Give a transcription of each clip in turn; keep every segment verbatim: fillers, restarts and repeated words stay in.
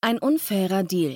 Ein unfairer Deal.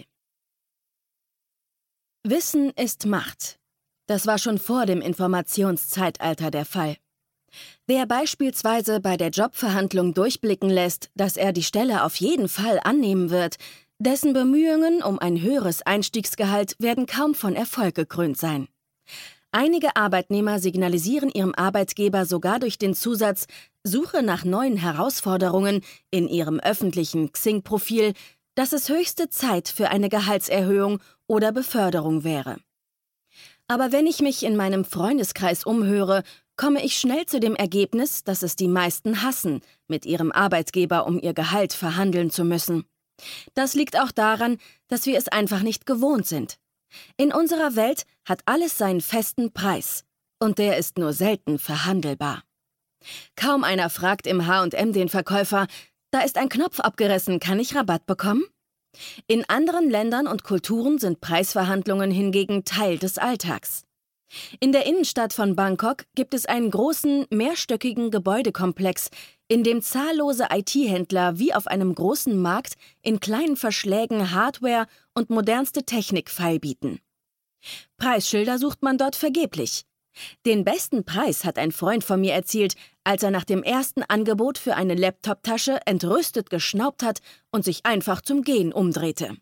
Wissen ist Macht. Das war schon vor dem Informationszeitalter der Fall. Wer beispielsweise bei der Jobverhandlung durchblicken lässt, dass er die Stelle auf jeden Fall annehmen wird, dessen Bemühungen um ein höheres Einstiegsgehalt werden kaum von Erfolg gekrönt sein. Einige Arbeitnehmer signalisieren ihrem Arbeitgeber sogar durch den Zusatz „Suche nach neuen Herausforderungen" in ihrem öffentlichen Xing-Profil, dass es höchste Zeit für eine Gehaltserhöhung oder Beförderung wäre. Aber wenn ich mich in meinem Freundeskreis umhöre, komme ich schnell zu dem Ergebnis, dass es die meisten hassen, mit ihrem Arbeitgeber um ihr Gehalt verhandeln zu müssen. Das liegt auch daran, dass wir es einfach nicht gewohnt sind. In unserer Welt hat alles seinen festen Preis und der ist nur selten verhandelbar. Kaum einer fragt im H und M den Verkäufer: „Da ist ein Knopf abgerissen, kann ich Rabatt bekommen?" In anderen Ländern und Kulturen sind Preisverhandlungen hingegen Teil des Alltags. In der Innenstadt von Bangkok gibt es einen großen, mehrstöckigen Gebäudekomplex, in dem zahllose I T-Händler wie auf einem großen Markt in kleinen Verschlägen Hardware und modernste Technik feilbieten. Preisschilder sucht man dort vergeblich. Den besten Preis hat ein Freund von mir erzielt, als er nach dem ersten Angebot für eine Laptoptasche entrüstet geschnaubt hat und sich einfach zum Gehen umdrehte.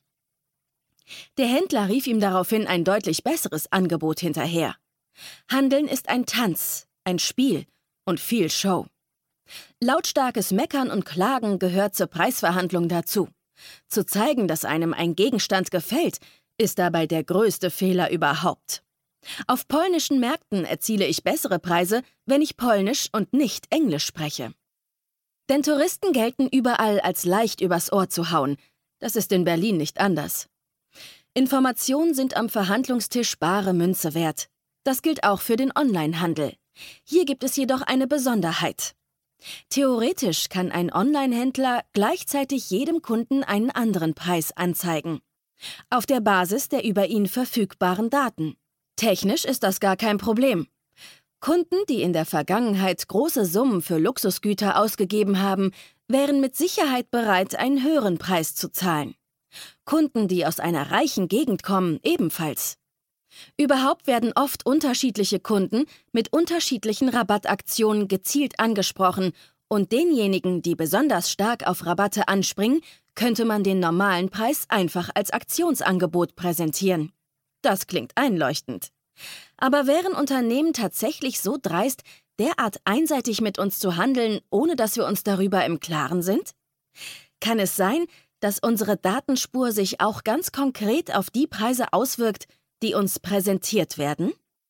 Der Händler rief ihm daraufhin ein deutlich besseres Angebot hinterher. Handeln ist ein Tanz, ein Spiel und viel Show. Lautstarkes Meckern und Klagen gehört zur Preisverhandlung dazu. Zu zeigen, dass einem ein Gegenstand gefällt, ist dabei der größte Fehler überhaupt. Auf polnischen Märkten erziele ich bessere Preise, wenn ich Polnisch und nicht Englisch spreche. Denn Touristen gelten überall als leicht übers Ohr zu hauen. Das ist in Berlin nicht anders. Informationen sind am Verhandlungstisch bare Münze wert. Das gilt auch für den Onlinehandel. Hier gibt es jedoch eine Besonderheit. Theoretisch kann ein Online-Händler gleichzeitig jedem Kunden einen anderen Preis anzeigen. Auf der Basis der über ihn verfügbaren Daten. Technisch ist das gar kein Problem. Kunden, die in der Vergangenheit große Summen für Luxusgüter ausgegeben haben, wären mit Sicherheit bereit, einen höheren Preis zu zahlen. Kunden, die aus einer reichen Gegend kommen, ebenfalls. Überhaupt werden oft unterschiedliche Kunden mit unterschiedlichen Rabattaktionen gezielt angesprochen und denjenigen, die besonders stark auf Rabatte anspringen, könnte man den normalen Preis einfach als Aktionsangebot präsentieren. Das klingt einleuchtend. Aber wären Unternehmen tatsächlich so dreist, derart einseitig mit uns zu handeln, ohne dass wir uns darüber im Klaren sind? Kann es sein, dass unsere Datenspur sich auch ganz konkret auf die Preise auswirkt, die uns präsentiert werden?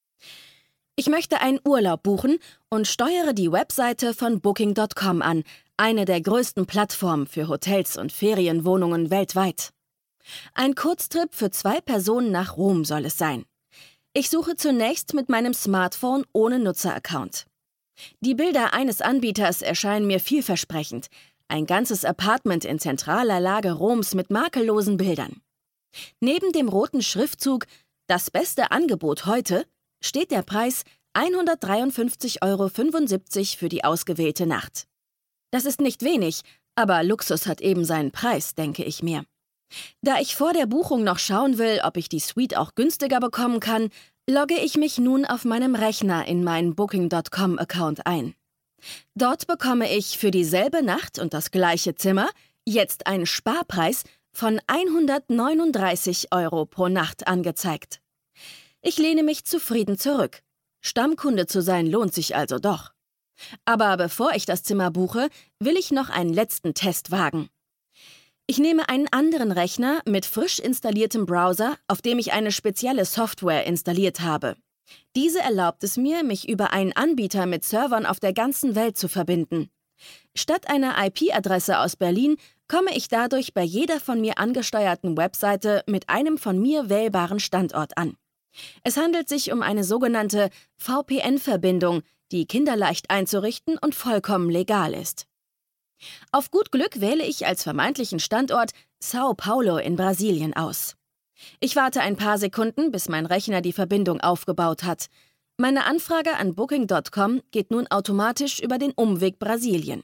Ich möchte einen Urlaub buchen und steuere die Webseite von Booking Punkt com an, eine der größten Plattformen für Hotels und Ferienwohnungen weltweit. Ein Kurztrip für zwei Personen nach Rom soll es sein. Ich suche zunächst mit meinem Smartphone ohne Nutzeraccount. Die Bilder eines Anbieters erscheinen mir vielversprechend. Ein ganzes Apartment in zentraler Lage Roms mit makellosen Bildern. Neben dem roten Schriftzug „Das beste Angebot heute" steht der Preis hundertdreiundfünfzig Euro fünfundsiebzig für die ausgewählte Nacht. Das ist nicht wenig, aber Luxus hat eben seinen Preis, denke ich mir. Da ich vor der Buchung noch schauen will, ob ich die Suite auch günstiger bekommen kann, logge ich mich nun auf meinem Rechner in meinen Booking Punkt com-Account ein. Dort bekomme ich für dieselbe Nacht und das gleiche Zimmer jetzt einen Sparpreis von hundertneununddreißig Euro pro Nacht angezeigt. Ich lehne mich zufrieden zurück. Stammkunde zu sein lohnt sich also doch. Aber bevor ich das Zimmer buche, will ich noch einen letzten Test wagen. Ich nehme einen anderen Rechner mit frisch installiertem Browser, auf dem ich eine spezielle Software installiert habe. Diese erlaubt es mir, mich über einen Anbieter mit Servern auf der ganzen Welt zu verbinden. Statt einer I P-Adresse aus Berlin komme ich dadurch bei jeder von mir angesteuerten Webseite mit einem von mir wählbaren Standort an. Es handelt sich um eine sogenannte V P N-Verbindung, die kinderleicht einzurichten und vollkommen legal ist. Auf gut Glück wähle ich als vermeintlichen Standort Sao Paulo in Brasilien aus. Ich warte ein paar Sekunden, bis mein Rechner die Verbindung aufgebaut hat. Meine Anfrage an Booking Punkt com geht nun automatisch über den Umweg Brasilien.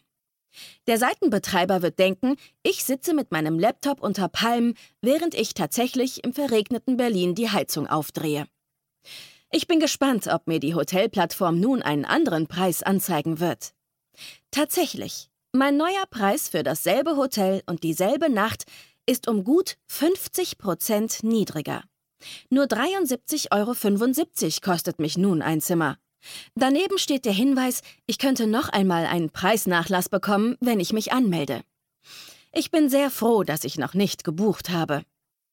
Der Seitenbetreiber wird denken, ich sitze mit meinem Laptop unter Palmen, während ich tatsächlich im verregneten Berlin die Heizung aufdrehe. Ich bin gespannt, ob mir die Hotelplattform nun einen anderen Preis anzeigen wird. Tatsächlich, mein neuer Preis für dasselbe Hotel und dieselbe Nacht ist um gut fünfzig Prozent niedriger. Nur dreiundsiebzig Euro fünfundsiebzig kostet mich nun ein Zimmer. Daneben steht der Hinweis, ich könnte noch einmal einen Preisnachlass bekommen, wenn ich mich anmelde. Ich bin sehr froh, dass ich noch nicht gebucht habe.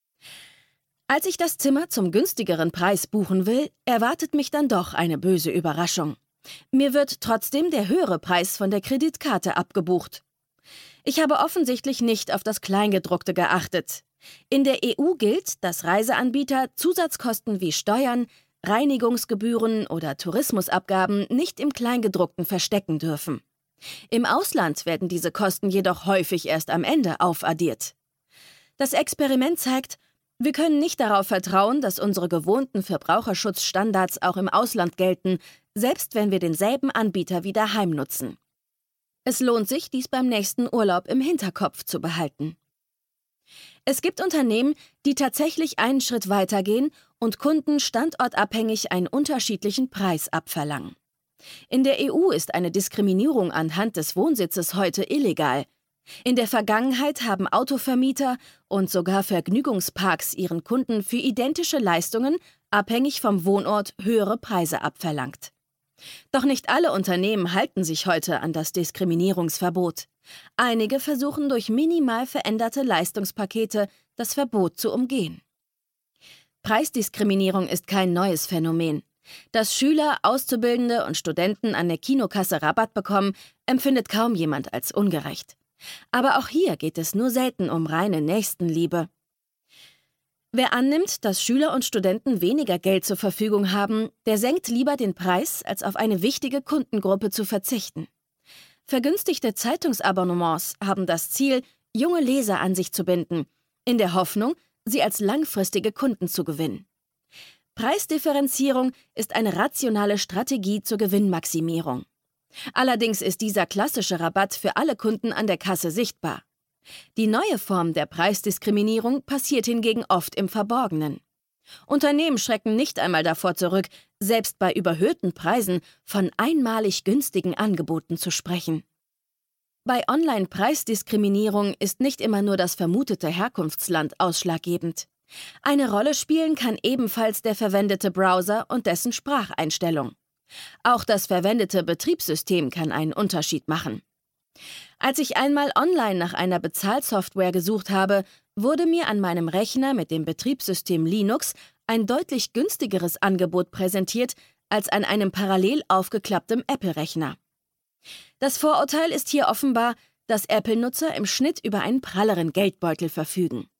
Als ich das Zimmer zum günstigeren Preis buchen will, erwartet mich dann doch eine böse Überraschung. Mir wird trotzdem der höhere Preis von der Kreditkarte abgebucht. Ich habe offensichtlich nicht auf das Kleingedruckte geachtet. In der E U gilt, dass Reiseanbieter Zusatzkosten wie Steuern, Reinigungsgebühren oder Tourismusabgaben nicht im Kleingedruckten verstecken dürfen. Im Ausland werden diese Kosten jedoch häufig erst am Ende aufaddiert. Das Experiment zeigt, wir können nicht darauf vertrauen, dass unsere gewohnten Verbraucherschutzstandards auch im Ausland gelten, selbst wenn wir denselben Anbieter wie daheim nutzen. Es lohnt sich, dies beim nächsten Urlaub im Hinterkopf zu behalten. Es gibt Unternehmen, die tatsächlich einen Schritt weitergehen und Kunden standortabhängig einen unterschiedlichen Preis abverlangen. In der E U ist eine Diskriminierung anhand des Wohnsitzes heute illegal. In der Vergangenheit haben Autovermieter und sogar Vergnügungsparks ihren Kunden für identische Leistungen abhängig vom Wohnort höhere Preise abverlangt. Doch nicht alle Unternehmen halten sich heute an das Diskriminierungsverbot. Einige versuchen durch minimal veränderte Leistungspakete das Verbot zu umgehen. Preisdiskriminierung ist kein neues Phänomen. Dass Schüler, Auszubildende und Studenten an der Kinokasse Rabatt bekommen, empfindet kaum jemand als ungerecht. Aber auch hier geht es nur selten um reine Nächstenliebe. Wer annimmt, dass Schüler und Studenten weniger Geld zur Verfügung haben, der senkt lieber den Preis, als auf eine wichtige Kundengruppe zu verzichten. Vergünstigte Zeitungsabonnements haben das Ziel, junge Leser an sich zu binden, in der Hoffnung, sie als langfristige Kunden zu gewinnen. Preisdifferenzierung ist eine rationale Strategie zur Gewinnmaximierung. Allerdings ist dieser klassische Rabatt für alle Kunden an der Kasse sichtbar. Die neue Form der Preisdiskriminierung passiert hingegen oft im Verborgenen. Unternehmen schrecken nicht einmal davor zurück, selbst bei überhöhten Preisen von einmalig günstigen Angeboten zu sprechen. Bei Online-Preisdiskriminierung ist nicht immer nur das vermutete Herkunftsland ausschlaggebend. Eine Rolle spielen kann ebenfalls der verwendete Browser und dessen Spracheinstellung. Auch das verwendete Betriebssystem kann einen Unterschied machen. Als ich einmal online nach einer Bezahlsoftware gesucht habe, wurde mir an meinem Rechner mit dem Betriebssystem Linux ein deutlich günstigeres Angebot präsentiert als an einem parallel aufgeklapptem Apple-Rechner. Das Vorurteil ist hier offenbar, dass Apple-Nutzer im Schnitt über einen pralleren Geldbeutel verfügen.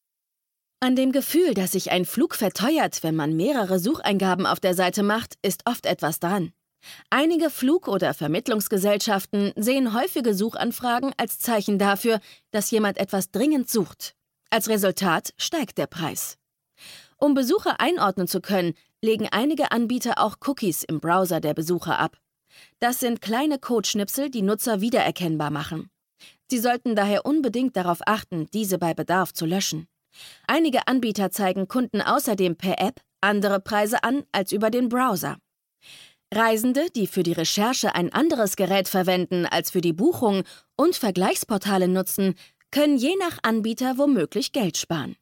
An dem Gefühl, dass sich ein Flug verteuert, wenn man mehrere Sucheingaben auf der Seite macht, ist oft etwas dran. Einige Flug- oder Vermittlungsgesellschaften sehen häufige Suchanfragen als Zeichen dafür, dass jemand etwas dringend sucht. Als Resultat steigt der Preis. Um Besucher einordnen zu können, legen einige Anbieter auch Cookies im Browser der Besucher ab. Das sind kleine Codeschnipsel, die Nutzer wiedererkennbar machen. Sie sollten daher unbedingt darauf achten, diese bei Bedarf zu löschen. Einige Anbieter zeigen Kunden außerdem per App andere Preise an als über den Browser. Reisende, die für die Recherche ein anderes Gerät verwenden als für die Buchung und Vergleichsportale nutzen, können je nach Anbieter womöglich Geld sparen.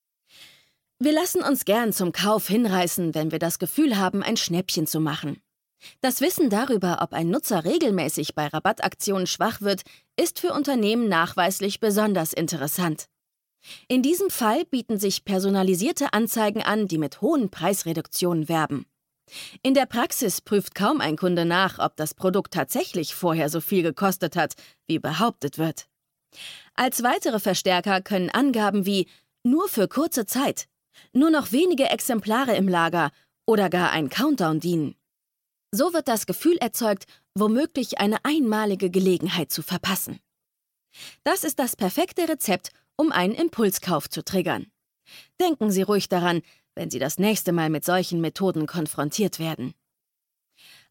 Wir lassen uns gern zum Kauf hinreißen, wenn wir das Gefühl haben, ein Schnäppchen zu machen. Das Wissen darüber, ob ein Nutzer regelmäßig bei Rabattaktionen schwach wird, ist für Unternehmen nachweislich besonders interessant. In diesem Fall bieten sich personalisierte Anzeigen an, die mit hohen Preisreduktionen werben. In der Praxis prüft kaum ein Kunde nach, ob das Produkt tatsächlich vorher so viel gekostet hat, wie behauptet wird. Als weitere Verstärker können Angaben wie „nur für kurze Zeit“, „nur noch wenige Exemplare im Lager“ oder gar ein Countdown dienen. So wird das Gefühl erzeugt, womöglich eine einmalige Gelegenheit zu verpassen. Das ist das perfekte Rezept, um einen Impulskauf zu triggern. Denken Sie ruhig daran, wenn Sie das nächste Mal mit solchen Methoden konfrontiert werden.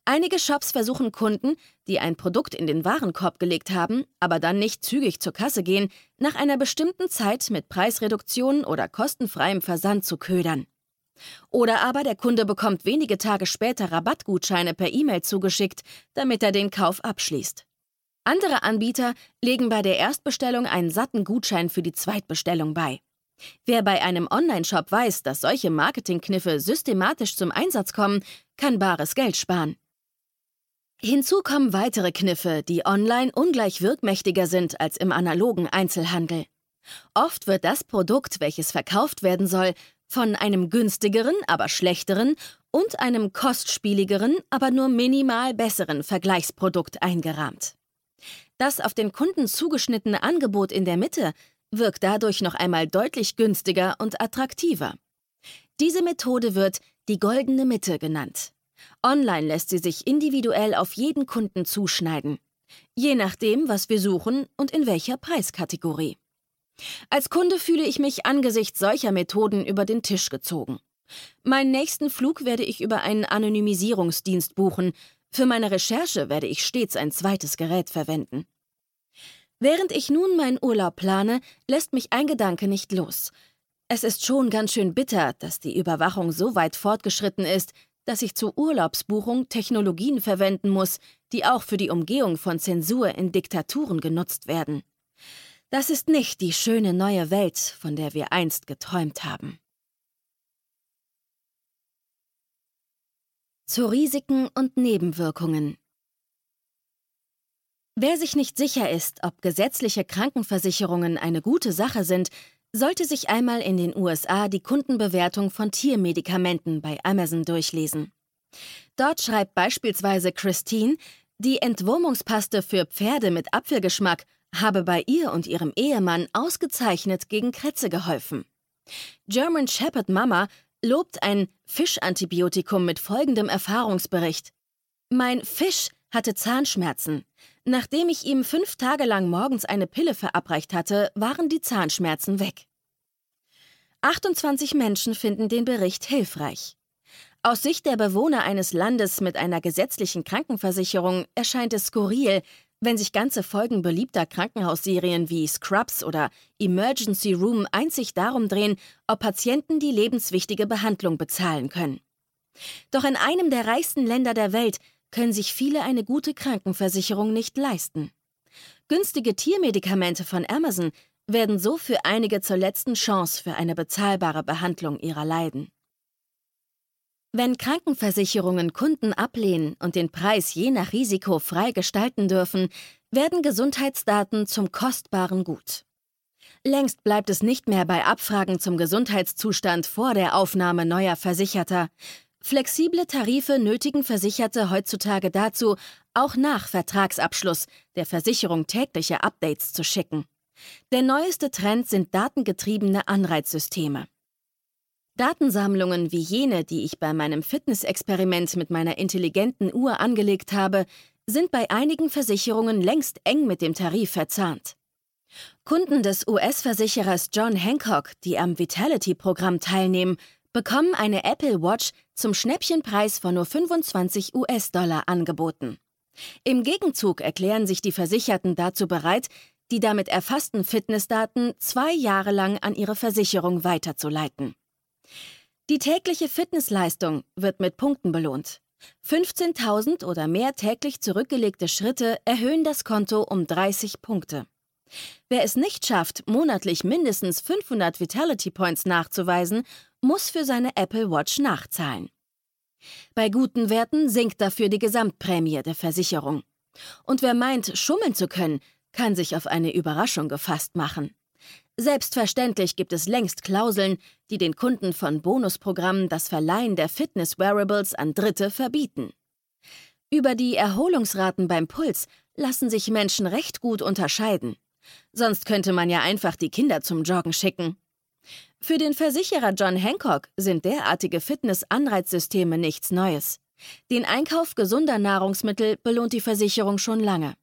Einige Shops versuchen Kunden, die ein Produkt in den Warenkorb gelegt haben, aber dann nicht zügig zur Kasse gehen, nach einer bestimmten Zeit mit Preisreduktionen oder kostenfreiem Versand zu ködern. Oder aber der Kunde bekommt wenige Tage später Rabattgutscheine per E-Mail zugeschickt, damit er den Kauf abschließt. Andere Anbieter legen bei der Erstbestellung einen satten Gutschein für die Zweitbestellung bei. Wer bei einem Online-Shop weiß, dass solche Marketingkniffe systematisch zum Einsatz kommen, kann bares Geld sparen. Hinzu kommen weitere Kniffe, die online ungleich wirkmächtiger sind als im analogen Einzelhandel. Oft wird das Produkt, welches verkauft werden soll, von einem günstigeren, aber schlechteren und einem kostspieligeren, aber nur minimal besseren Vergleichsprodukt eingerahmt. Das auf den Kunden zugeschnittene Angebot in der Mitte wirkt dadurch noch einmal deutlich günstiger und attraktiver. Diese Methode wird die goldene Mitte genannt. Online lässt sie sich individuell auf jeden Kunden zuschneiden, je nachdem, was wir suchen und in welcher Preiskategorie. Als Kunde fühle ich mich angesichts solcher Methoden über den Tisch gezogen. Meinen nächsten Flug werde ich über einen Anonymisierungsdienst buchen. Für meine Recherche werde ich stets ein zweites Gerät verwenden. Während ich nun meinen Urlaub plane, lässt mich ein Gedanke nicht los. Es ist schon ganz schön bitter, dass die Überwachung so weit fortgeschritten ist, dass ich zur Urlaubsbuchung Technologien verwenden muss, die auch für die Umgehung von Zensur in Diktaturen genutzt werden. Das ist nicht die schöne neue Welt, von der wir einst geträumt haben. Zu Risiken und Nebenwirkungen. Wer sich nicht sicher ist, ob gesetzliche Krankenversicherungen eine gute Sache sind, sollte sich einmal in den U S A die Kundenbewertung von Tiermedikamenten bei Amazon durchlesen. Dort schreibt beispielsweise Christine, die Entwurmungspaste für Pferde mit Apfelgeschmack habe bei ihr und ihrem Ehemann ausgezeichnet gegen Krätze geholfen. German Shepherd Mama lobt ein Fischantibiotikum mit folgendem Erfahrungsbericht. Mein Fisch hatte Zahnschmerzen. Nachdem ich ihm fünf Tage lang morgens eine Pille verabreicht hatte, waren die Zahnschmerzen weg. achtundzwanzig Menschen finden den Bericht hilfreich. Aus Sicht der Bewohner eines Landes mit einer gesetzlichen Krankenversicherung erscheint es skurril, wenn sich ganze Folgen beliebter Krankenhausserien wie Scrubs oder Emergency Room einzig darum drehen, ob Patienten die lebenswichtige Behandlung bezahlen können. Doch in einem der reichsten Länder der Welt können sich viele eine gute Krankenversicherung nicht leisten. Günstige Tiermedikamente von Amazon werden so für einige zur letzten Chance für eine bezahlbare Behandlung ihrer Leiden. Wenn Krankenversicherungen Kunden ablehnen und den Preis je nach Risiko frei gestalten dürfen, werden Gesundheitsdaten zum kostbaren Gut. Längst bleibt es nicht mehr bei Abfragen zum Gesundheitszustand vor der Aufnahme neuer Versicherter. Flexible Tarife nötigen Versicherte heutzutage dazu, auch nach Vertragsabschluss der Versicherung tägliche Updates zu schicken. Der neueste Trend sind datengetriebene Anreizsysteme. Datensammlungen wie jene, die ich bei meinem Fitnessexperiment mit meiner intelligenten Uhr angelegt habe, sind bei einigen Versicherungen längst eng mit dem Tarif verzahnt. Kunden des U S-Versicherers John Hancock, die am Vitality-Programm teilnehmen, bekommen eine Apple Watch zum Schnäppchenpreis von nur fünfundzwanzig US-Dollar angeboten. Im Gegenzug erklären sich die Versicherten dazu bereit, die damit erfassten Fitnessdaten zwei Jahre lang an ihre Versicherung weiterzuleiten. Die tägliche Fitnessleistung wird mit Punkten belohnt. fünfzehntausend oder mehr täglich zurückgelegte Schritte erhöhen das Konto um dreißig Punkte. Wer es nicht schafft, monatlich mindestens fünfhundert Vitality Points nachzuweisen, muss für seine Apple Watch nachzahlen. Bei guten Werten sinkt dafür die Gesamtprämie der Versicherung. Und wer meint, schummeln zu können, kann sich auf eine Überraschung gefasst machen. Selbstverständlich gibt es längst Klauseln, die den Kunden von Bonusprogrammen das Verleihen der Fitness-Wearables an Dritte verbieten. Über die Erholungsraten beim Puls lassen sich Menschen recht gut unterscheiden. Sonst könnte man ja einfach die Kinder zum Joggen schicken. Für den Versicherer John Hancock sind derartige Fitness-Anreizsysteme nichts Neues. Den Einkauf gesunder Nahrungsmittel belohnt die Versicherung schon lange.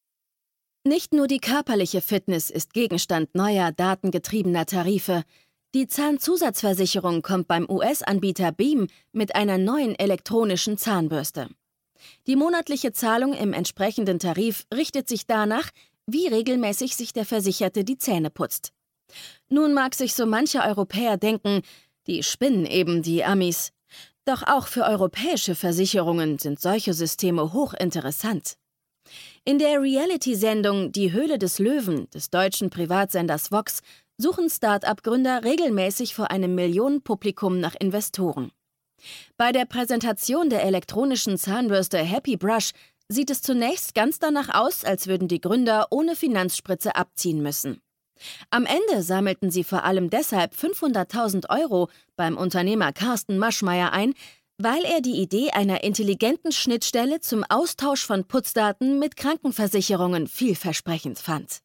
Nicht nur die körperliche Fitness ist Gegenstand neuer, datengetriebener Tarife. Die Zahnzusatzversicherung kommt beim U S-Anbieter Beam mit einer neuen elektronischen Zahnbürste. Die monatliche Zahlung im entsprechenden Tarif richtet sich danach, wie regelmäßig sich der Versicherte die Zähne putzt. Nun mag sich so mancher Europäer denken, die spinnen eben, die Amis. Doch auch für europäische Versicherungen sind solche Systeme hochinteressant. In der Reality-Sendung Die Höhle des Löwen des deutschen Privatsenders Vox suchen Start-up-Gründer regelmäßig vor einem Millionenpublikum nach Investoren. Bei der Präsentation der elektronischen Zahnbürste Happy Brush sieht es zunächst ganz danach aus, als würden die Gründer ohne Finanzspritze abziehen müssen. Am Ende sammelten sie vor allem deshalb fünfhunderttausend Euro beim Unternehmer Carsten Maschmeyer ein, weil er die Idee einer intelligenten Schnittstelle zum Austausch von Putzdaten mit Krankenversicherungen vielversprechend fand.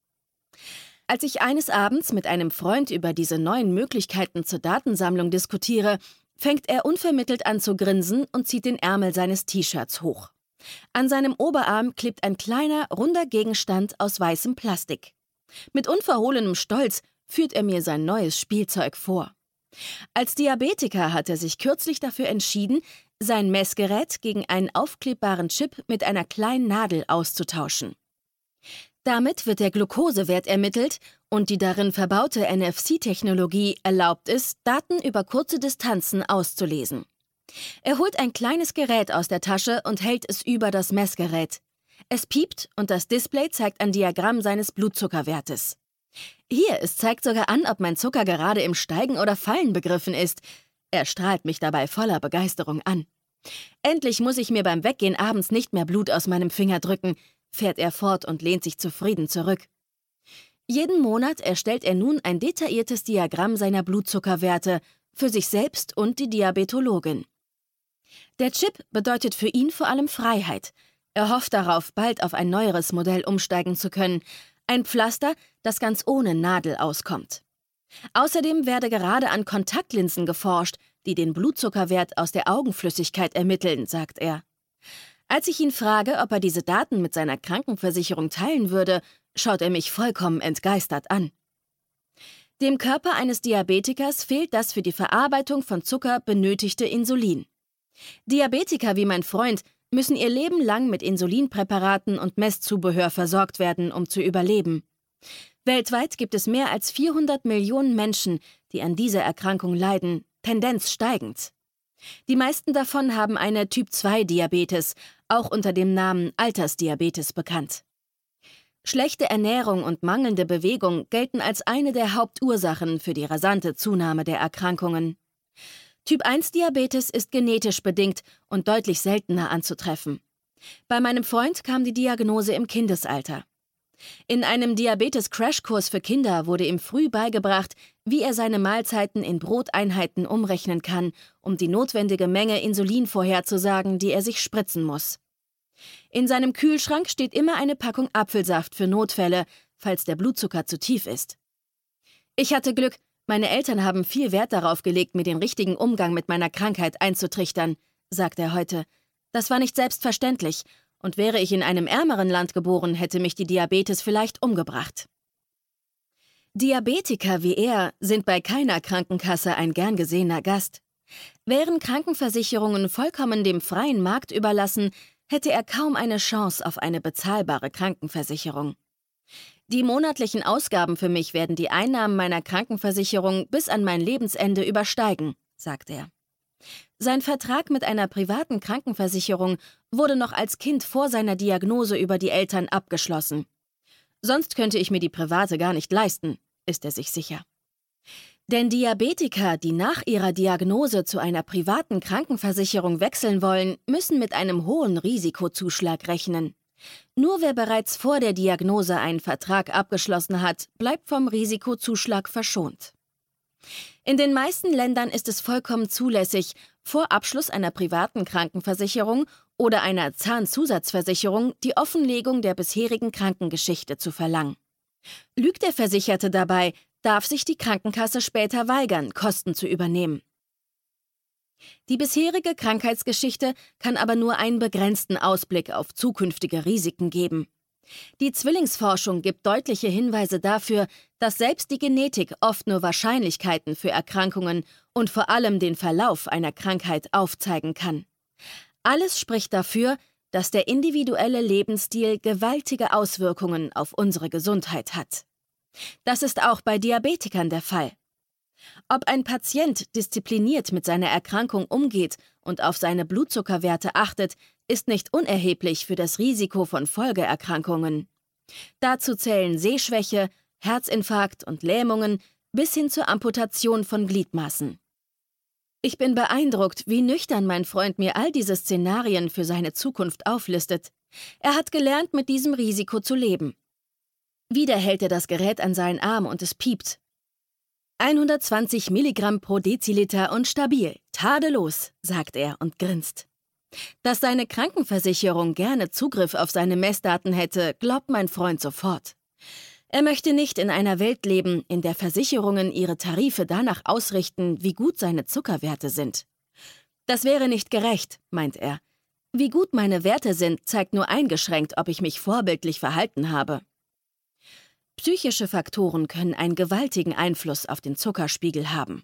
Als ich eines Abends mit einem Freund über diese neuen Möglichkeiten zur Datensammlung diskutiere, fängt er unvermittelt an zu grinsen und zieht den Ärmel seines T-Shirts hoch. An seinem Oberarm klebt ein kleiner, runder Gegenstand aus weißem Plastik. Mit unverhohlenem Stolz führt er mir sein neues Spielzeug vor. Als Diabetiker hat er sich kürzlich dafür entschieden, sein Messgerät gegen einen aufklebbaren Chip mit einer kleinen Nadel auszutauschen. Damit wird der Glukosewert ermittelt und die darin verbaute N F C-Technologie erlaubt es, Daten über kurze Distanzen auszulesen. Er holt ein kleines Gerät aus der Tasche und hält es über das Messgerät. Es piept und das Display zeigt ein Diagramm seines Blutzuckerwertes. Hier, es zeigt sogar an, ob mein Zucker gerade im Steigen oder Fallen begriffen ist. Er strahlt mich dabei voller Begeisterung an. Endlich muss ich mir beim Weggehen abends nicht mehr Blut aus meinem Finger drücken, fährt er fort und lehnt sich zufrieden zurück. Jeden Monat erstellt er nun ein detailliertes Diagramm seiner Blutzuckerwerte für sich selbst und die Diabetologin. Der Chip bedeutet für ihn vor allem Freiheit. Er hofft darauf, bald auf ein neueres Modell umsteigen zu können. Ein Pflaster, das ganz ohne Nadel auskommt. Außerdem werde gerade an Kontaktlinsen geforscht, die den Blutzuckerwert aus der Augenflüssigkeit ermitteln, sagt er. Als ich ihn frage, ob er diese Daten mit seiner Krankenversicherung teilen würde, schaut er mich vollkommen entgeistert an. Dem Körper eines Diabetikers fehlt das für die Verarbeitung von Zucker benötigte Insulin. Diabetiker wie mein Freund müssen ihr Leben lang mit Insulinpräparaten und Messzubehör versorgt werden, um zu überleben. Weltweit gibt es mehr als vierhundert Millionen Menschen, die an dieser Erkrankung leiden, Tendenz steigend. Die meisten davon haben eine Typ zwei Diabetes, auch unter dem Namen Altersdiabetes bekannt. Schlechte Ernährung und mangelnde Bewegung gelten als eine der Hauptursachen für die rasante Zunahme der Erkrankungen. Typ eins Diabetes ist genetisch bedingt und deutlich seltener anzutreffen. Bei meinem Freund kam die Diagnose im Kindesalter. In einem Diabetes-Crashkurs für Kinder wurde ihm früh beigebracht, wie er seine Mahlzeiten in Broteinheiten umrechnen kann, um die notwendige Menge Insulin vorherzusagen, die er sich spritzen muss. In seinem Kühlschrank steht immer eine Packung Apfelsaft für Notfälle, falls der Blutzucker zu tief ist. Ich hatte Glück. Meine Eltern haben viel Wert darauf gelegt, mir den richtigen Umgang mit meiner Krankheit einzutrichtern, sagt er heute. Das war nicht selbstverständlich, und wäre ich in einem ärmeren Land geboren, hätte mich die Diabetes vielleicht umgebracht. Diabetiker wie er sind bei keiner Krankenkasse ein gern gesehener Gast. Wären Krankenversicherungen vollkommen dem freien Markt überlassen, hätte er kaum eine Chance auf eine bezahlbare Krankenversicherung. Die monatlichen Ausgaben für mich werden die Einnahmen meiner Krankenversicherung bis an mein Lebensende übersteigen, sagt er. Sein Vertrag mit einer privaten Krankenversicherung wurde noch als Kind vor seiner Diagnose über die Eltern abgeschlossen. Sonst könnte ich mir die private gar nicht leisten, ist er sich sicher. Denn Diabetiker, die nach ihrer Diagnose zu einer privaten Krankenversicherung wechseln wollen, müssen mit einem hohen Risikozuschlag rechnen. Nur wer bereits vor der Diagnose einen Vertrag abgeschlossen hat, bleibt vom Risikozuschlag verschont. In den meisten Ländern ist es vollkommen zulässig, vor Abschluss einer privaten Krankenversicherung oder einer Zahnzusatzversicherung die Offenlegung der bisherigen Krankengeschichte zu verlangen. Lügt der Versicherte dabei, darf sich die Krankenkasse später weigern, Kosten zu übernehmen. Die bisherige Krankheitsgeschichte kann aber nur einen begrenzten Ausblick auf zukünftige Risiken geben. Die Zwillingsforschung gibt deutliche Hinweise dafür, dass selbst die Genetik oft nur Wahrscheinlichkeiten für Erkrankungen und vor allem den Verlauf einer Krankheit aufzeigen kann. Alles spricht dafür, dass der individuelle Lebensstil gewaltige Auswirkungen auf unsere Gesundheit hat. Das ist auch bei Diabetikern der Fall. Ob ein Patient diszipliniert mit seiner Erkrankung umgeht und auf seine Blutzuckerwerte achtet, ist nicht unerheblich für das Risiko von Folgeerkrankungen. Dazu zählen Sehschwäche, Herzinfarkt und Lähmungen bis hin zur Amputation von Gliedmaßen. Ich bin beeindruckt, wie nüchtern mein Freund mir all diese Szenarien für seine Zukunft auflistet. Er hat gelernt, mit diesem Risiko zu leben. Wieder hält er das Gerät an seinen Arm und es piept. hundertzwanzig Milligramm pro Deziliter und stabil, tadellos, sagt er und grinst. Dass seine Krankenversicherung gerne Zugriff auf seine Messdaten hätte, glaubt mein Freund sofort. Er möchte nicht in einer Welt leben, in der Versicherungen ihre Tarife danach ausrichten, wie gut seine Zuckerwerte sind. Das wäre nicht gerecht, meint er. Wie gut meine Werte sind, zeigt nur eingeschränkt, ob ich mich vorbildlich verhalten habe. Psychische Faktoren können einen gewaltigen Einfluss auf den Zuckerspiegel haben.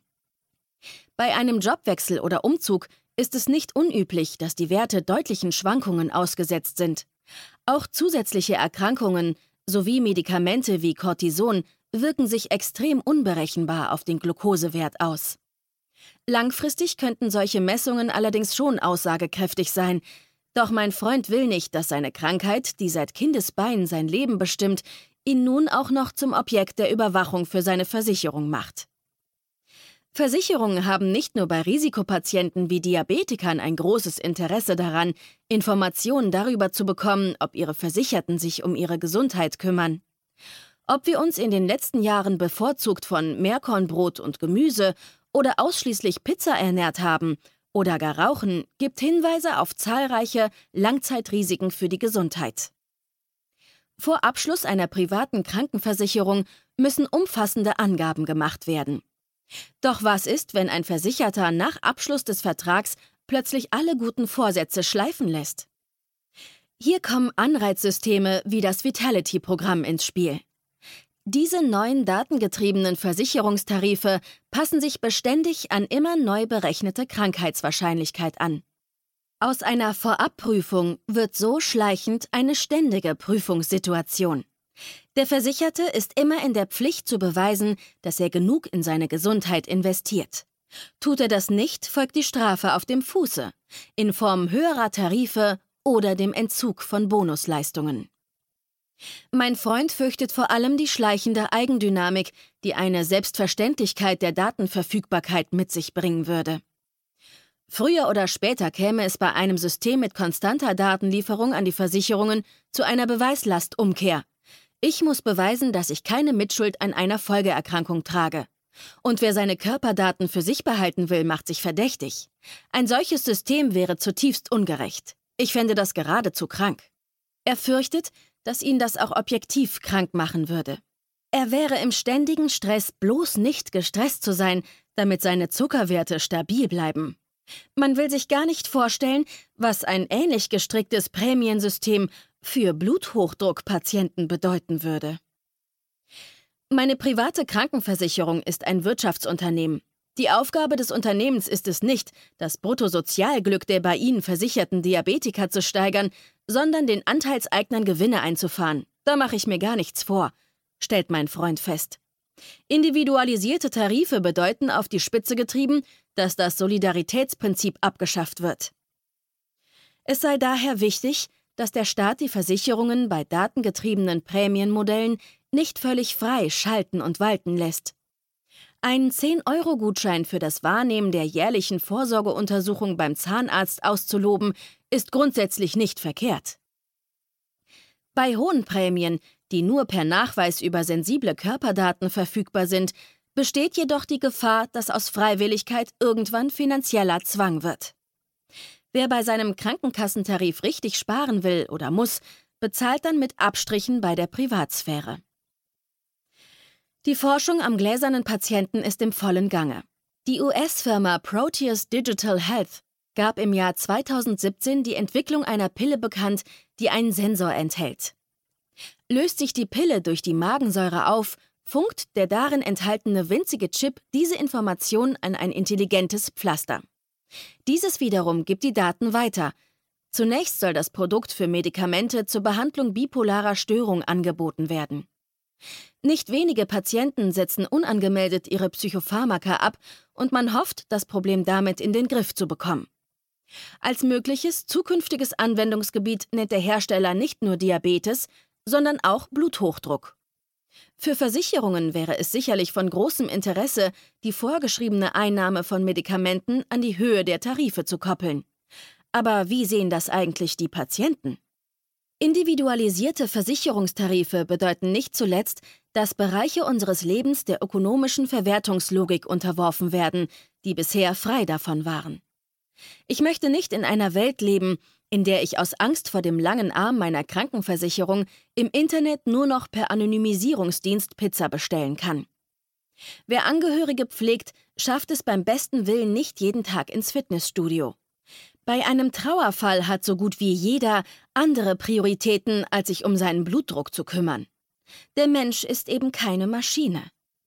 Bei einem Jobwechsel oder Umzug ist es nicht unüblich, dass die Werte deutlichen Schwankungen ausgesetzt sind. Auch zusätzliche Erkrankungen sowie Medikamente wie Cortison wirken sich extrem unberechenbar auf den Glukosewert aus. Langfristig könnten solche Messungen allerdings schon aussagekräftig sein, doch mein Freund will nicht, dass seine Krankheit, die seit Kindesbeinen sein Leben bestimmt, ihn nun auch noch zum Objekt der Überwachung für seine Versicherung macht. Versicherungen haben nicht nur bei Risikopatienten wie Diabetikern ein großes Interesse daran, Informationen darüber zu bekommen, ob ihre Versicherten sich um ihre Gesundheit kümmern. Ob wir uns in den letzten Jahren bevorzugt von Meerkornbrot und Gemüse oder ausschließlich Pizza ernährt haben oder gar rauchen, gibt Hinweise auf zahlreiche Langzeitrisiken für die Gesundheit. Vor Abschluss einer privaten Krankenversicherung müssen umfassende Angaben gemacht werden. Doch was ist, wenn ein Versicherter nach Abschluss des Vertrags plötzlich alle guten Vorsätze schleifen lässt? Hier kommen Anreizsysteme wie das Vitality-Programm ins Spiel. Diese neuen datengetriebenen Versicherungstarife passen sich beständig an immer neu berechnete Krankheitswahrscheinlichkeit an. Aus einer Vorabprüfung wird so schleichend eine ständige Prüfungssituation. Der Versicherte ist immer in der Pflicht zu beweisen, dass er genug in seine Gesundheit investiert. Tut er das nicht, folgt die Strafe auf dem Fuße, in Form höherer Tarife oder dem Entzug von Bonusleistungen. Mein Freund fürchtet vor allem die schleichende Eigendynamik, die eine Selbstverständlichkeit der Datenverfügbarkeit mit sich bringen würde. Früher oder später käme es bei einem System mit konstanter Datenlieferung an die Versicherungen zu einer Beweislastumkehr. Ich muss beweisen, dass ich keine Mitschuld an einer Folgeerkrankung trage. Und wer seine Körperdaten für sich behalten will, macht sich verdächtig. Ein solches System wäre zutiefst ungerecht. Ich fände das geradezu krank. Er fürchtet, dass ihn das auch objektiv krank machen würde. Er wäre im ständigen Stress, bloß nicht gestresst zu sein, damit seine Zuckerwerte stabil bleiben. Man will sich gar nicht vorstellen, was ein ähnlich gestricktes Prämiensystem für Bluthochdruckpatienten bedeuten würde. Meine private Krankenversicherung ist ein Wirtschaftsunternehmen. Die Aufgabe des Unternehmens ist es nicht, das Bruttosozialglück der bei Ihnen versicherten Diabetiker zu steigern, sondern den Anteilseignern Gewinne einzufahren. Da mache ich mir gar nichts vor, stellt mein Freund fest. Individualisierte Tarife bedeuten auf die Spitze getrieben, dass das Solidaritätsprinzip abgeschafft wird. Es sei daher wichtig, dass der Staat die Versicherungen bei datengetriebenen Prämienmodellen nicht völlig frei schalten und walten lässt. Einen zehn Euro Gutschein für das Wahrnehmen der jährlichen Vorsorgeuntersuchung beim Zahnarzt auszuloben, ist grundsätzlich nicht verkehrt. Bei hohen Prämien, die nur per Nachweis über sensible Körperdaten verfügbar sind, besteht jedoch die Gefahr, dass aus Freiwilligkeit irgendwann finanzieller Zwang wird. Wer bei seinem Krankenkassentarif richtig sparen will oder muss, bezahlt dann mit Abstrichen bei der Privatsphäre. Die Forschung am gläsernen Patienten ist im vollen Gange. Die U S-Firma Proteus Digital Health gab im Jahr zweitausendsiebzehn die Entwicklung einer Pille bekannt, die einen Sensor enthält. Löst sich die Pille durch die Magensäure auf, funkt der darin enthaltene winzige Chip diese Information an ein intelligentes Pflaster. Dieses wiederum gibt die Daten weiter, Zunächst soll das Produkt für Medikamente zur Behandlung bipolarer Störung angeboten werden. Nicht wenige Patienten setzen unangemeldet ihre Psychopharmaka ab und man hofft, das Problem damit in den Griff zu bekommen. Als mögliches zukünftiges Anwendungsgebiet nennt der Hersteller nicht nur Diabetes, sondern auch Bluthochdruck. Für Versicherungen wäre es sicherlich von großem Interesse, die vorgeschriebene Einnahme von Medikamenten an die Höhe der Tarife zu koppeln. Aber wie sehen das eigentlich die Patienten? Individualisierte Versicherungstarife bedeuten nicht zuletzt, dass Bereiche unseres Lebens der ökonomischen Verwertungslogik unterworfen werden, die bisher frei davon waren. Ich möchte nicht in einer Welt leben, in der ich aus Angst vor dem langen Arm meiner Krankenversicherung im Internet nur noch per Anonymisierungsdienst Pizza bestellen kann. Wer Angehörige pflegt, schafft es beim besten Willen nicht jeden Tag ins Fitnessstudio. Bei einem Trauerfall hat so gut wie jeder andere Prioritäten, als sich um seinen Blutdruck zu kümmern. Der Mensch ist eben keine Maschine.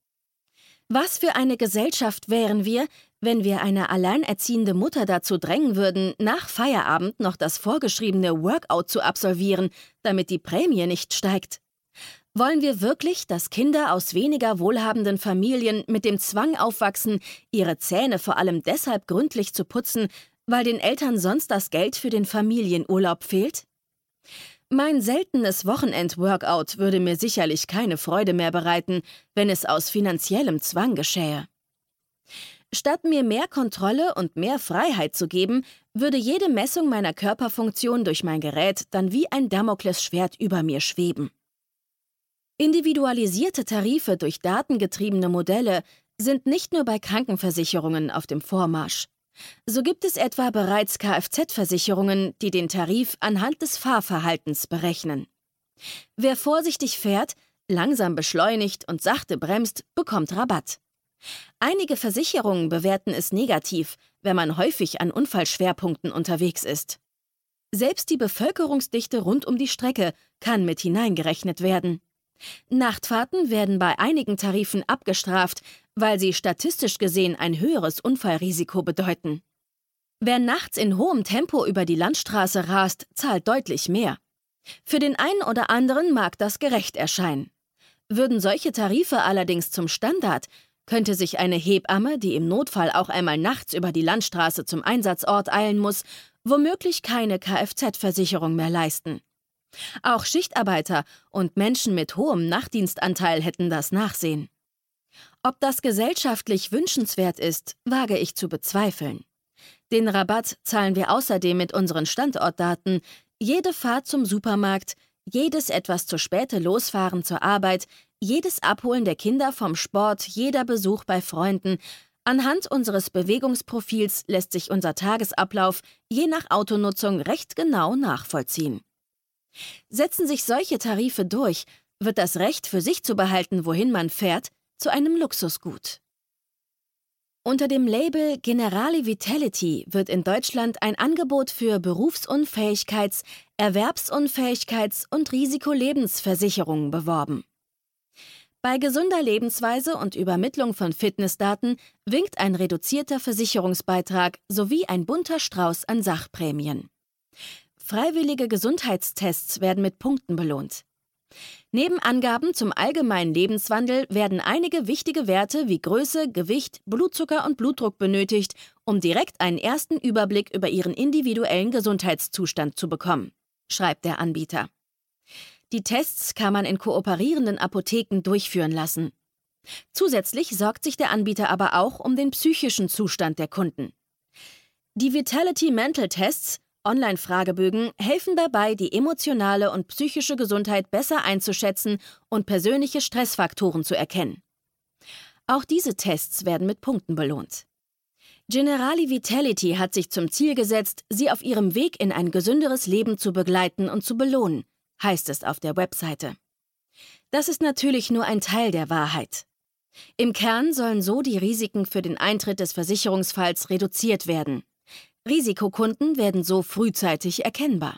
Was für eine Gesellschaft wären wir, wenn wir eine alleinerziehende Mutter dazu drängen würden, nach Feierabend noch das vorgeschriebene Workout zu absolvieren, damit die Prämie nicht steigt? Wollen wir wirklich, dass Kinder aus weniger wohlhabenden Familien mit dem Zwang aufwachsen, ihre Zähne vor allem deshalb gründlich zu putzen, weil den Eltern sonst das Geld für den Familienurlaub fehlt? Mein seltenes Wochenend-Workout würde mir sicherlich keine Freude mehr bereiten, wenn es aus finanziellem Zwang geschähe. Statt mir mehr Kontrolle und mehr Freiheit zu geben, würde jede Messung meiner Körperfunktion durch mein Gerät dann wie ein Damoklesschwert über mir schweben. Individualisierte Tarife durch datengetriebene Modelle sind nicht nur bei Krankenversicherungen auf dem Vormarsch. So gibt es etwa bereits Kfz-Versicherungen, die den Tarif anhand des Fahrverhaltens berechnen. Wer vorsichtig fährt, langsam beschleunigt und sachte bremst, bekommt Rabatt. Einige Versicherungen bewerten es negativ, wenn man häufig an Unfallschwerpunkten unterwegs ist. Selbst die Bevölkerungsdichte rund um die Strecke kann mit hineingerechnet werden. Nachtfahrten werden bei einigen Tarifen abgestraft, weil sie statistisch gesehen ein höheres Unfallrisiko bedeuten. Wer nachts in hohem Tempo über die Landstraße rast, zahlt deutlich mehr. Für den einen oder anderen mag das gerecht erscheinen. Würden solche Tarife allerdings zum Standard, könnte sich eine Hebamme, die im Notfall auch einmal nachts über die Landstraße zum Einsatzort eilen muss, womöglich keine Kfz-Versicherung mehr leisten. Auch Schichtarbeiter und Menschen mit hohem Nachtdienstanteil hätten das Nachsehen. Ob das gesellschaftlich wünschenswert ist, wage ich zu bezweifeln. Den Rabatt zahlen wir außerdem mit unseren Standortdaten. Jede Fahrt zum Supermarkt, jedes etwas zu späte Losfahren zur Arbeit, jedes Abholen der Kinder vom Sport, jeder Besuch bei Freunden. Anhand unseres Bewegungsprofils lässt sich unser Tagesablauf je nach Autonutzung recht genau nachvollziehen. Setzen sich solche Tarife durch, wird das Recht, für sich zu behalten, wohin man fährt, zu einem Luxusgut. Unter dem Label Generali Vitality wird in Deutschland ein Angebot für Berufsunfähigkeits-, Erwerbsunfähigkeits- und Risikolebensversicherungen beworben. Bei gesunder Lebensweise und Übermittlung von Fitnessdaten winkt ein reduzierter Versicherungsbeitrag sowie ein bunter Strauß an Sachprämien. Freiwillige Gesundheitstests werden mit Punkten belohnt. Neben Angaben zum allgemeinen Lebenswandel werden einige wichtige Werte wie Größe, Gewicht, Blutzucker und Blutdruck benötigt, um direkt einen ersten Überblick über Ihren individuellen Gesundheitszustand zu bekommen, schreibt der Anbieter. Die Tests kann man in kooperierenden Apotheken durchführen lassen. Zusätzlich sorgt sich der Anbieter aber auch um den psychischen Zustand der Kunden. Die Vitality Mental Tests, Online-Fragebögen, helfen dabei, die emotionale und psychische Gesundheit besser einzuschätzen und persönliche Stressfaktoren zu erkennen. Auch diese Tests werden mit Punkten belohnt. Generali Vitality hat sich zum Ziel gesetzt, Sie auf Ihrem Weg in ein gesünderes Leben zu begleiten und zu belohnen, heißt es auf der Webseite. Das ist natürlich nur ein Teil der Wahrheit. Im Kern sollen so die Risiken für den Eintritt des Versicherungsfalls reduziert werden. Risikokunden werden so frühzeitig erkennbar.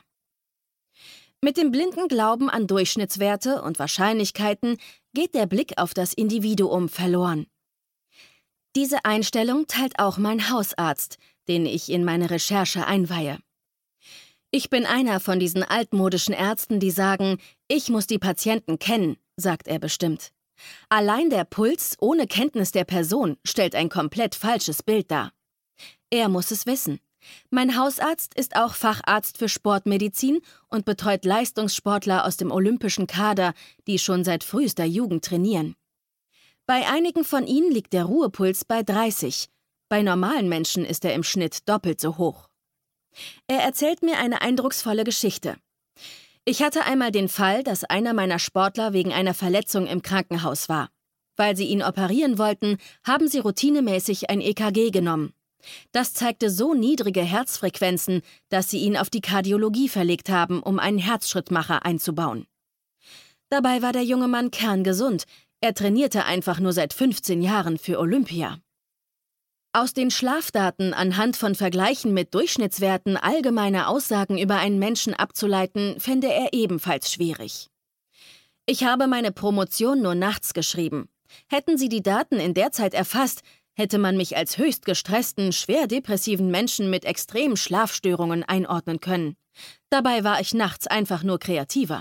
Mit dem blinden Glauben an Durchschnittswerte und Wahrscheinlichkeiten geht der Blick auf das Individuum verloren. Diese Einstellung teilt auch mein Hausarzt, den ich in meine Recherche einweihe. Ich bin einer von diesen altmodischen Ärzten, die sagen, ich muss die Patienten kennen, sagt er bestimmt. Allein der Puls ohne Kenntnis der Person stellt ein komplett falsches Bild dar. Er muss es wissen. Mein Hausarzt ist auch Facharzt für Sportmedizin und betreut Leistungssportler aus dem olympischen Kader, die schon seit frühester Jugend trainieren. Bei einigen von ihnen liegt der Ruhepuls bei dreißig. Bei normalen Menschen ist er im Schnitt doppelt so hoch. Er erzählt mir eine eindrucksvolle Geschichte. Ich hatte einmal den Fall, dass einer meiner Sportler wegen einer Verletzung im Krankenhaus war. Weil sie ihn operieren wollten, haben sie routinemäßig ein E K G genommen. Das zeigte so niedrige Herzfrequenzen, dass sie ihn auf die Kardiologie verlegt haben, um einen Herzschrittmacher einzubauen. Dabei war der junge Mann kerngesund. Er trainierte einfach nur seit fünfzehn Jahren für Olympia. Aus den Schlafdaten anhand von Vergleichen mit Durchschnittswerten allgemeine Aussagen über einen Menschen abzuleiten, fände er ebenfalls schwierig. Ich habe meine Promotion nur nachts geschrieben. Hätten sie die Daten in der Zeit erfasst, hätte man mich als höchst gestressten, schwer depressiven Menschen mit extremen Schlafstörungen einordnen können. Dabei war ich nachts einfach nur kreativer.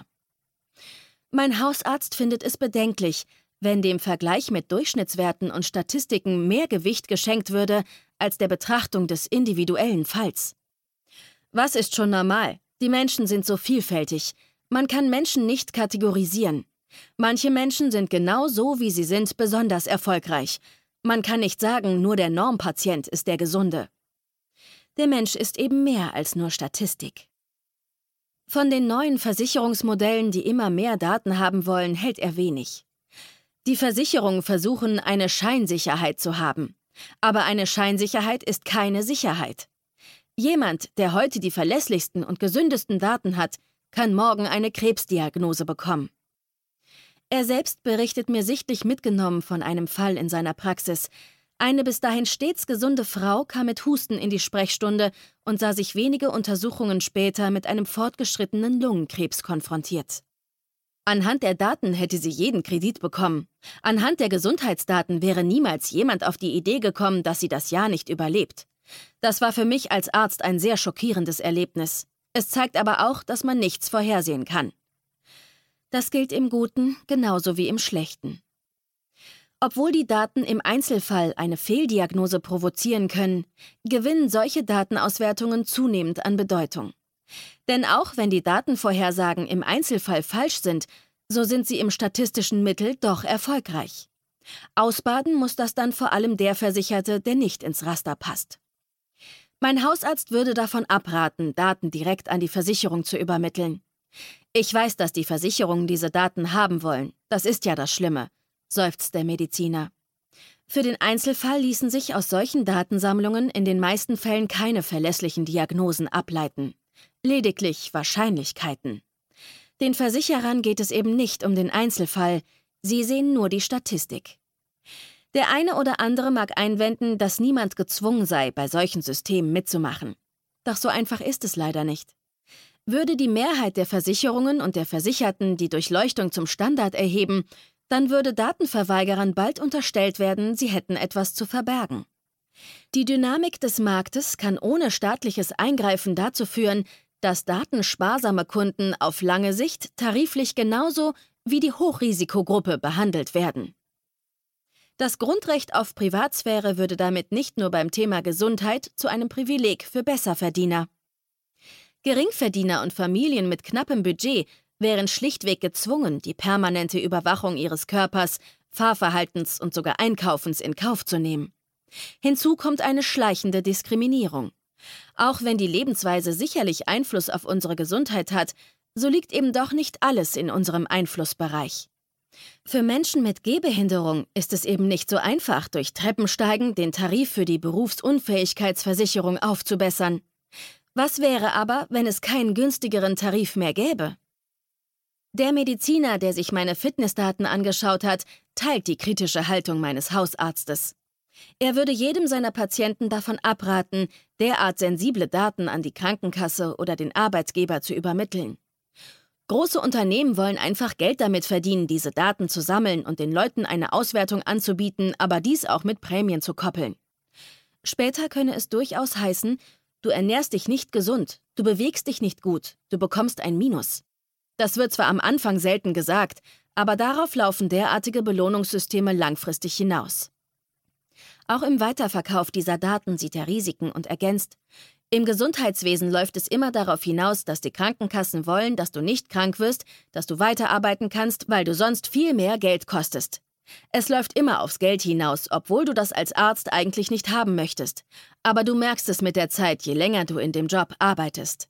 Mein Hausarzt findet es bedenklich, wenn dem Vergleich mit Durchschnittswerten und Statistiken mehr Gewicht geschenkt würde als der Betrachtung des individuellen Falls. Was ist schon normal? Die Menschen sind so vielfältig. Man kann Menschen nicht kategorisieren. Manche Menschen sind genau so, wie sie sind, besonders erfolgreich. Man kann nicht sagen, nur der Normpatient ist der Gesunde. Der Mensch ist eben mehr als nur Statistik. Von den neuen Versicherungsmodellen, die immer mehr Daten haben wollen, hält er wenig. Die Versicherungen versuchen, eine Scheinsicherheit zu haben. Aber eine Scheinsicherheit ist keine Sicherheit. Jemand, der heute die verlässlichsten und gesündesten Daten hat, kann morgen eine Krebsdiagnose bekommen. Er selbst berichtet mir sichtlich mitgenommen von einem Fall in seiner Praxis. Eine bis dahin stets gesunde Frau kam mit Husten in die Sprechstunde und sah sich wenige Untersuchungen später mit einem fortgeschrittenen Lungenkrebs konfrontiert. Anhand der Daten hätte sie jeden Kredit bekommen. Anhand der Gesundheitsdaten wäre niemals jemand auf die Idee gekommen, dass sie das Jahr nicht überlebt. Das war für mich als Arzt ein sehr schockierendes Erlebnis. Es zeigt aber auch, dass man nichts vorhersehen kann. Das gilt im Guten genauso wie im Schlechten. Obwohl die Daten im Einzelfall eine Fehldiagnose provozieren können, gewinnen solche Datenauswertungen zunehmend an Bedeutung. Denn auch wenn die Datenvorhersagen im Einzelfall falsch sind, so sind sie im statistischen Mittel doch erfolgreich. Ausbaden muss das dann vor allem der Versicherte, der nicht ins Raster passt. Mein Hausarzt würde davon abraten, Daten direkt an die Versicherung zu übermitteln. Ich weiß, dass die Versicherungen diese Daten haben wollen. Das ist ja das Schlimme, seufzt der Mediziner. Für den Einzelfall ließen sich aus solchen Datensammlungen in den meisten Fällen keine verlässlichen Diagnosen ableiten. Lediglich Wahrscheinlichkeiten. Den Versicherern geht es eben nicht um den Einzelfall, sie sehen nur die Statistik. Der eine oder andere mag einwenden, dass niemand gezwungen sei, bei solchen Systemen mitzumachen. Doch so einfach ist es leider nicht. Würde die Mehrheit der Versicherungen und der Versicherten die Durchleuchtung zum Standard erheben, dann würde Datenverweigerern bald unterstellt werden, sie hätten etwas zu verbergen. Die Dynamik des Marktes kann ohne staatliches Eingreifen dazu führen, dass datensparsame Kunden auf lange Sicht tariflich genauso wie die Hochrisikogruppe behandelt werden. Das Grundrecht auf Privatsphäre würde damit nicht nur beim Thema Gesundheit zu einem Privileg für Besserverdiener. Geringverdiener und Familien mit knappem Budget wären schlichtweg gezwungen, die permanente Überwachung ihres Körpers, Fahrverhaltens und sogar Einkaufens in Kauf zu nehmen. Hinzu kommt eine schleichende Diskriminierung. Auch wenn die Lebensweise sicherlich Einfluss auf unsere Gesundheit hat, so liegt eben doch nicht alles in unserem Einflussbereich. Für Menschen mit Gehbehinderung ist es eben nicht so einfach, durch Treppensteigen den Tarif für die Berufsunfähigkeitsversicherung aufzubessern. Was wäre aber, wenn es keinen günstigeren Tarif mehr gäbe? Der Mediziner, der sich meine Fitnessdaten angeschaut hat, teilt die kritische Haltung meines Hausarztes. Er würde jedem seiner Patienten davon abraten, derart sensible Daten an die Krankenkasse oder den Arbeitgeber zu übermitteln. Große Unternehmen wollen einfach Geld damit verdienen, diese Daten zu sammeln und den Leuten eine Auswertung anzubieten, aber dies auch mit Prämien zu koppeln. Später könne es durchaus heißen, du ernährst dich nicht gesund, du bewegst dich nicht gut, du bekommst ein Minus. Das wird zwar am Anfang selten gesagt, aber darauf laufen derartige Belohnungssysteme langfristig hinaus. Auch im Weiterverkauf dieser Daten sieht er Risiken und ergänzt: Im Gesundheitswesen läuft es immer darauf hinaus, dass die Krankenkassen wollen, dass du nicht krank wirst, dass du weiterarbeiten kannst, weil du sonst viel mehr Geld kostest. Es läuft immer aufs Geld hinaus, obwohl du das als Arzt eigentlich nicht haben möchtest. Aber du merkst es mit der Zeit, je länger du in dem Job arbeitest.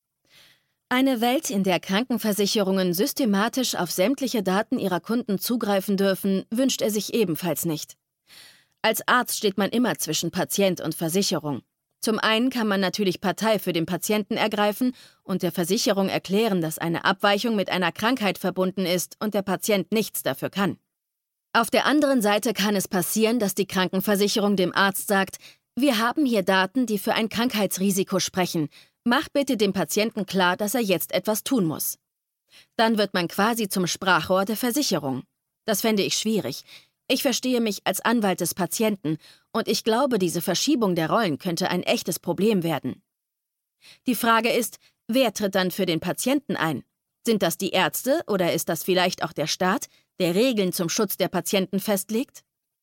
Eine Welt, in der Krankenversicherungen systematisch auf sämtliche Daten ihrer Kunden zugreifen dürfen, wünscht er sich ebenfalls nicht. Als Arzt steht man immer zwischen Patient und Versicherung. Zum einen kann man natürlich Partei für den Patienten ergreifen und der Versicherung erklären, dass eine Abweichung mit einer Krankheit verbunden ist und der Patient nichts dafür kann. Auf der anderen Seite kann es passieren, dass die Krankenversicherung dem Arzt sagt: Wir haben hier Daten, die für ein Krankheitsrisiko sprechen. Mach bitte dem Patienten klar, dass er jetzt etwas tun muss. Dann wird man quasi zum Sprachrohr der Versicherung. Das fände ich schwierig. Ich verstehe mich als Anwalt des Patienten und ich glaube, diese Verschiebung der Rollen könnte ein echtes Problem werden. Die Frage ist, wer tritt dann für den Patienten ein? Sind das die Ärzte oder ist das vielleicht auch der Staat, der Regeln zum Schutz der Patienten festlegt?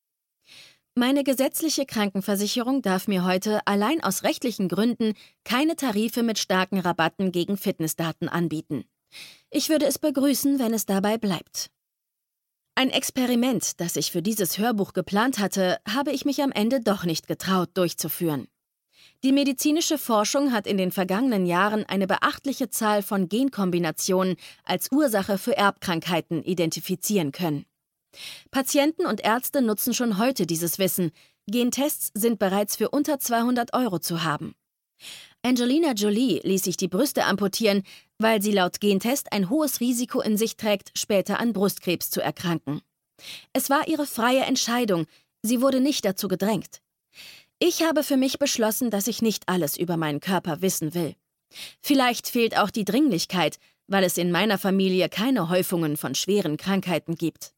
Meine gesetzliche Krankenversicherung darf mir heute allein aus rechtlichen Gründen keine Tarife mit starken Rabatten gegen Fitnessdaten anbieten. Ich würde es begrüßen, wenn es dabei bleibt. Ein Experiment, das ich für dieses Hörbuch geplant hatte, habe ich mich am Ende doch nicht getraut, durchzuführen. Die medizinische Forschung hat in den vergangenen Jahren eine beachtliche Zahl von Genkombinationen als Ursache für Erbkrankheiten identifizieren können. Patienten und Ärzte nutzen schon heute dieses Wissen. Gentests sind bereits für unter zweihundert Euro zu haben. Angelina Jolie ließ sich die Brüste amputieren, weil sie laut Gentest ein hohes Risiko in sich trägt, später an Brustkrebs zu erkranken. Es war ihre freie Entscheidung, sie wurde nicht dazu gedrängt. Ich habe für mich beschlossen, dass ich nicht alles über meinen Körper wissen will. Vielleicht fehlt auch die Dringlichkeit, weil es in meiner Familie keine Häufungen von schweren Krankheiten gibt.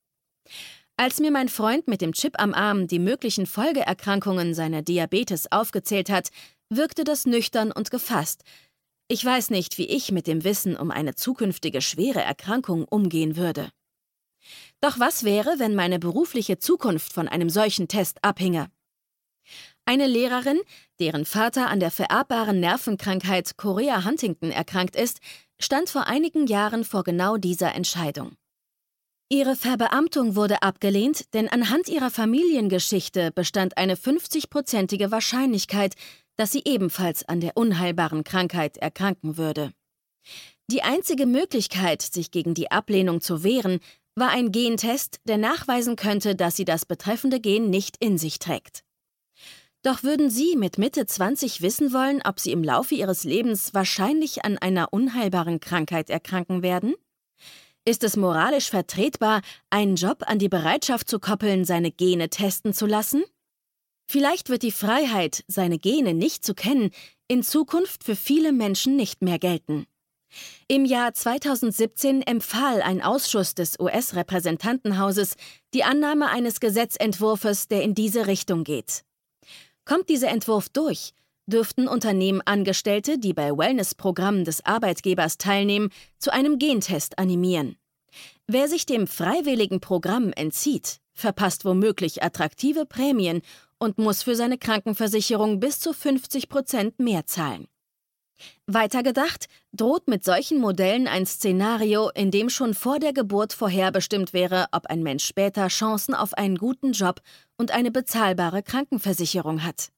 Als mir mein Freund mit dem Chip am Arm die möglichen Folgeerkrankungen seiner Diabetes aufgezählt hat, wirkte das nüchtern und gefasst. Ich weiß nicht, wie ich mit dem Wissen um eine zukünftige schwere Erkrankung umgehen würde. Doch was wäre, wenn meine berufliche Zukunft von einem solchen Test abhinge? Eine Lehrerin, deren Vater an der vererbbaren Nervenkrankheit Chorea Huntington erkrankt ist, stand vor einigen Jahren vor genau dieser Entscheidung. Ihre Verbeamtung wurde abgelehnt, denn anhand ihrer Familiengeschichte bestand eine fünfzigprozentige Wahrscheinlichkeit, dass sie ebenfalls an der unheilbaren Krankheit erkranken würde. Die einzige Möglichkeit, sich gegen die Ablehnung zu wehren, war ein Gentest, der nachweisen könnte, dass sie das betreffende Gen nicht in sich trägt. Doch würden Sie mit Mitte zwanzig wissen wollen, ob Sie im Laufe Ihres Lebens wahrscheinlich an einer unheilbaren Krankheit erkranken werden? Ist es moralisch vertretbar, einen Job an die Bereitschaft zu koppeln, seine Gene testen zu lassen? Vielleicht wird die Freiheit, seine Gene nicht zu kennen, in Zukunft für viele Menschen nicht mehr gelten. Im Jahr zweitausendsiebzehn empfahl ein Ausschuss des U S-Repräsentantenhauses die Annahme eines Gesetzentwurfs, der in diese Richtung geht. Kommt dieser Entwurf durch, dürften Unternehmen Angestellte, die bei Wellnessprogrammen des Arbeitgebers teilnehmen, zu einem Gentest animieren. Wer sich dem freiwilligen Programm entzieht, verpasst womöglich attraktive Prämien und muss für seine Krankenversicherung bis zu fünfzig Prozent mehr zahlen. Weitergedacht, droht mit solchen Modellen ein Szenario, in dem schon vor der Geburt vorherbestimmt wäre, ob ein Mensch später Chancen auf einen guten Job und eine bezahlbare Krankenversicherung hat.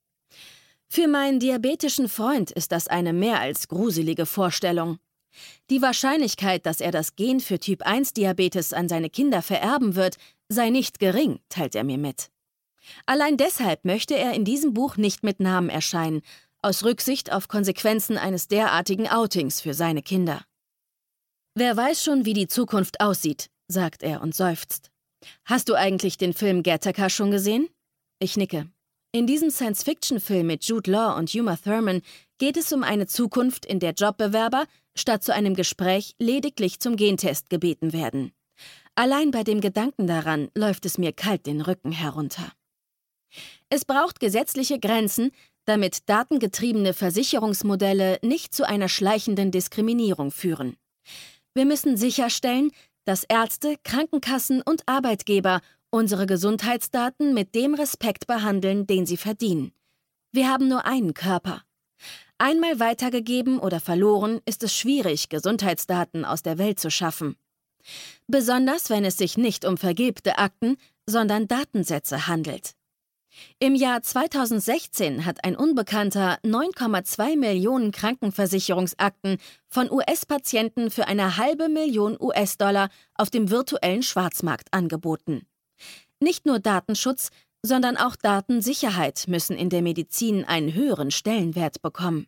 Für meinen diabetischen Freund ist das eine mehr als gruselige Vorstellung. Die Wahrscheinlichkeit, dass er das Gen für Typ eins Diabetes an seine Kinder vererben wird, sei nicht gering, teilt er mir mit. Allein deshalb möchte er in diesem Buch nicht mit Namen erscheinen, aus Rücksicht auf Konsequenzen eines derartigen Outings für seine Kinder. Wer weiß schon, wie die Zukunft aussieht, sagt er und seufzt. Hast du eigentlich den Film Gattaca schon gesehen? Ich nicke. In diesem Science-Fiction-Film mit Jude Law und Uma Thurman geht es um eine Zukunft, in der Jobbewerber statt zu einem Gespräch lediglich zum Gentest gebeten werden. Allein bei dem Gedanken daran läuft es mir kalt den Rücken herunter. Es braucht gesetzliche Grenzen, damit datengetriebene Versicherungsmodelle nicht zu einer schleichenden Diskriminierung führen. Wir müssen sicherstellen, dass Ärzte, Krankenkassen und Arbeitgeber unsere Gesundheitsdaten mit dem Respekt behandeln, den sie verdienen. Wir haben nur einen Körper. Einmal weitergegeben oder verloren, ist es schwierig, Gesundheitsdaten aus der Welt zu schaffen. Besonders wenn es sich nicht um vergilbte Akten, sondern Datensätze handelt. Im Jahr zweitausendsechzehn hat ein Unbekannter neun Komma zwei Millionen Krankenversicherungsakten von U S-Patienten für eine halbe Million U S-Dollar auf dem virtuellen Schwarzmarkt angeboten. Nicht nur Datenschutz, sondern auch Datensicherheit müssen in der Medizin einen höheren Stellenwert bekommen.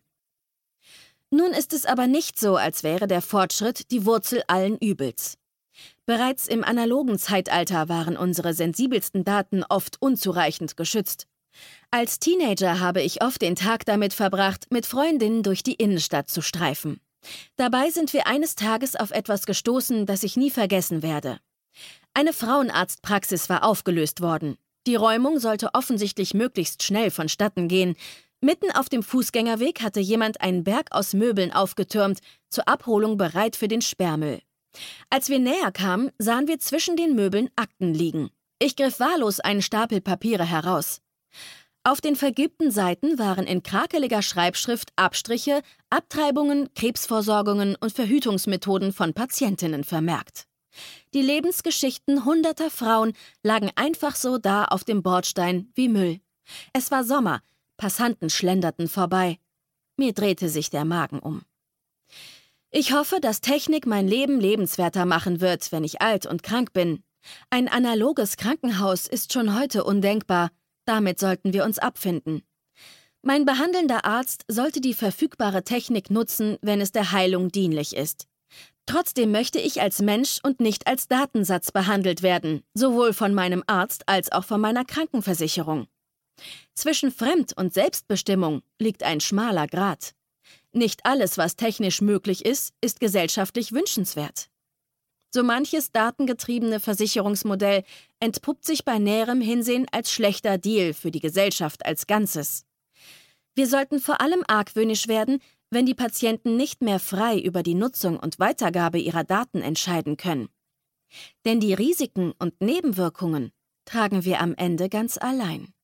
Nun ist es aber nicht so, als wäre der Fortschritt die Wurzel allen Übels. Bereits im analogen Zeitalter waren unsere sensibelsten Daten oft unzureichend geschützt. Als Teenager habe ich oft den Tag damit verbracht, mit Freundinnen durch die Innenstadt zu streifen. Dabei sind wir eines Tages auf etwas gestoßen, das ich nie vergessen werde. Eine Frauenarztpraxis war aufgelöst worden. Die Räumung sollte offensichtlich möglichst schnell vonstatten gehen. Mitten auf dem Fußgängerweg hatte jemand einen Berg aus Möbeln aufgetürmt, zur Abholung bereit für den Sperrmüll. Als wir näher kamen, sahen wir zwischen den Möbeln Akten liegen. Ich griff wahllos einen Stapel Papiere heraus. Auf den vergilbten Seiten waren in krakeliger Schreibschrift Abstriche, Abtreibungen, Krebsvorsorgungen und Verhütungsmethoden von Patientinnen vermerkt. Die Lebensgeschichten hunderter Frauen lagen einfach so da auf dem Bordstein wie Müll. Es war Sommer, Passanten schlenderten vorbei. Mir drehte sich der Magen um. Ich hoffe, dass Technik mein Leben lebenswerter machen wird, wenn ich alt und krank bin. Ein analoges Krankenhaus ist schon heute undenkbar. Damit sollten wir uns abfinden. Mein behandelnder Arzt sollte die verfügbare Technik nutzen, wenn es der Heilung dienlich ist. Trotzdem möchte ich als Mensch und nicht als Datensatz behandelt werden, sowohl von meinem Arzt als auch von meiner Krankenversicherung. Zwischen Fremd- und Selbstbestimmung liegt ein schmaler Grat. Nicht alles, was technisch möglich ist, ist gesellschaftlich wünschenswert. So manches datengetriebene Versicherungsmodell entpuppt sich bei näherem Hinsehen als schlechter Deal für die Gesellschaft als Ganzes. Wir sollten vor allem argwöhnisch werden, wenn die Patienten nicht mehr frei über die Nutzung und Weitergabe ihrer Daten entscheiden können. Denn die Risiken und Nebenwirkungen tragen wir am Ende ganz allein.